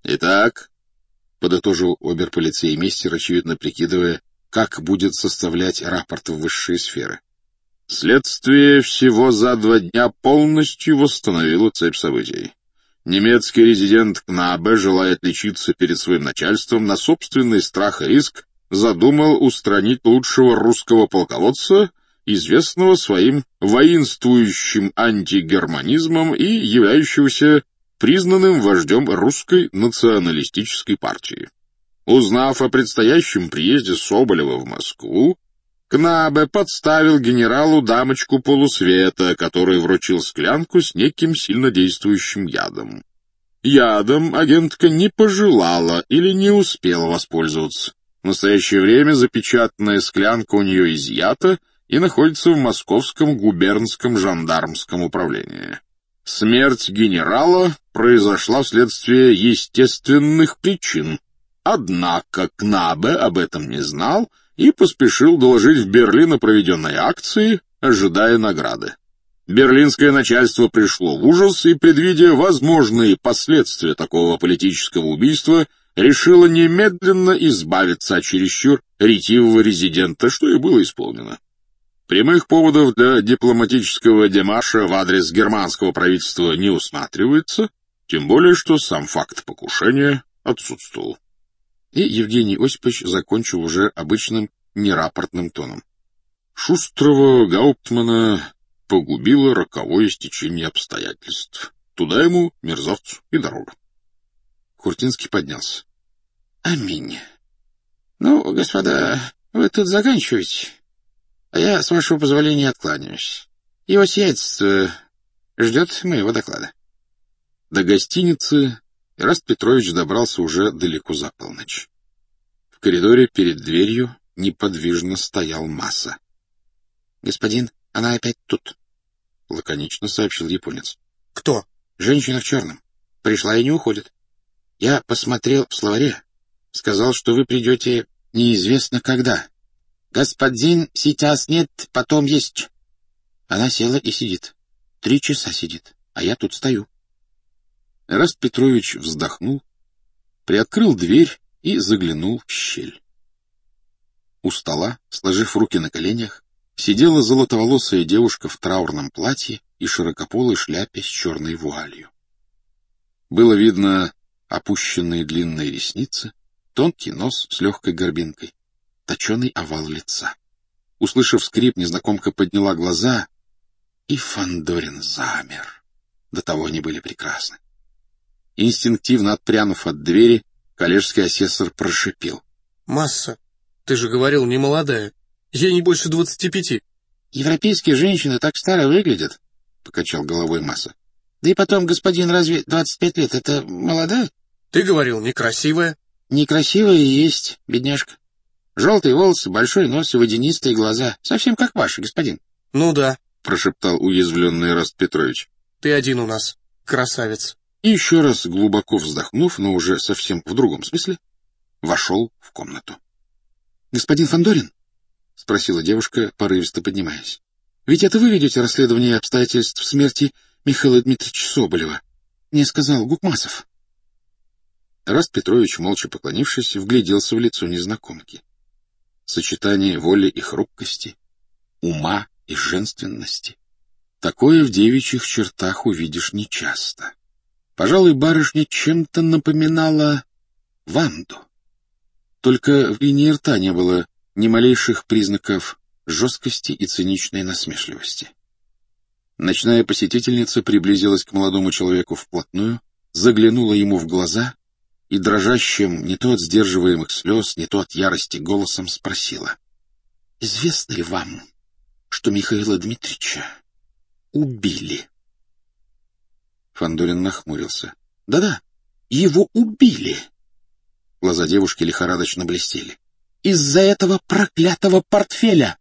«Итак», — подытожил оберполицеймейстер, очевидно прикидывая, как будет составлять рапорт в высшие сферы. «Следствие всего за 2 дня полностью восстановило цепь событий. Немецкий резидент Кнабе, желая отличиться перед своим начальством, на собственный страх и риск задумал устранить лучшего русского полководца, известного своим воинствующим антигерманизмом и являющегося признанным вождем русской националистической партии. Узнав о предстоящем приезде Соболева в Москву, Кнабе подставил генералу дамочку полусвета, который вручил склянку с неким сильнодействующим ядом. Ядом агентка не пожелала или не успела воспользоваться. В настоящее время запечатанная склянка у нее изъята и находится в Московском губернском жандармском управлении. Смерть генерала произошла вследствие естественных причин. Однако Кнабе об этом не знал и поспешил доложить в Берлин о проведенной акции, ожидая награды. Берлинское начальство пришло в ужас и, предвидя возможные последствия такого политического убийства, решило немедленно избавиться от чересчур ретивого резидента, что и было исполнено. Прямых поводов для дипломатического демарша в адрес германского правительства не усматривается, тем более что сам факт покушения отсутствовал. И Евгений Осипович закончил уже обычным нерапортным тоном. Шустрого гауптмана погубило роковое стечение обстоятельств. Туда ему, мерзавцу, и дорога. Куртинский поднялся. — Аминь. Ну, господа, вы тут заканчиваете, а я, с вашего позволения, откланяюсь. Его сиятельство ждет моего доклада. До гостиницы Ираст Петрович добрался уже далеко за полночь. В коридоре перед дверью неподвижно стоял Масса. — Господин, она опять тут, — лаконично сообщил японец. — Кто? — Женщина в черном. Пришла и не уходит. Я посмотрел в словаре. Сказал, что вы придете неизвестно когда. Господин сейчас нет, потом есть. Она села и сидит. 3 часа сидит, а я тут стою. Эраст Петрович вздохнул, приоткрыл дверь и заглянул в щель. У стола, сложив руки на коленях, сидела золотоволосая девушка в траурном платье и широкополой шляпе с черной вуалью. Было видно опущенные длинные ресницы, тонкий нос с легкой горбинкой, точеный овал лица. Услышав скрип, незнакомка подняла глаза, и Фандорин замер. До того они были прекрасны. Инстинктивно отпрянув от двери, коллежский асессор прошипел. — Масса, ты же говорил, не молодая. Ей не больше 25. — Европейские женщины так старо выглядят, — покачал головой Масса. — Да и потом, господин, разве 25 лет — это молодая? — Ты говорил, некрасивая. — Некрасивая и есть, бедняжка. Желтые волосы, большой нос и водянистые глаза. Совсем как ваши, господин. — Ну да, — прошептал уязвленный Эраст Петрович. — Ты один у нас, красавец. И еще раз глубоко вздохнув, но уже совсем в другом смысле, вошел в комнату. — Господин Фандорин? — спросила девушка, порывисто поднимаясь. — Ведь это вы ведете расследование обстоятельств смерти Михаила Дмитриевича Соболева? Мне сказал Гукмасов. Эраст Петрович, молча поклонившись, вгляделся в лицо незнакомки. Сочетание воли и хрупкости, ума и женственности. Такое в девичьих чертах увидишь нечасто. Пожалуй, барышня чем-то напоминала Ванду. Только в линии рта не было ни малейших признаков жесткости и циничной насмешливости. Ночная посетительница приблизилась к молодому человеку вплотную, заглянула ему в глаза и дрожащим, не то от сдерживаемых слез, не то от ярости голосом спросила. — Известно ли вам, что Михаила Дмитриевича убили? Фандорин нахмурился. — Да-да, его убили. Глаза девушки лихорадочно блестели. — Из-за этого проклятого портфеля.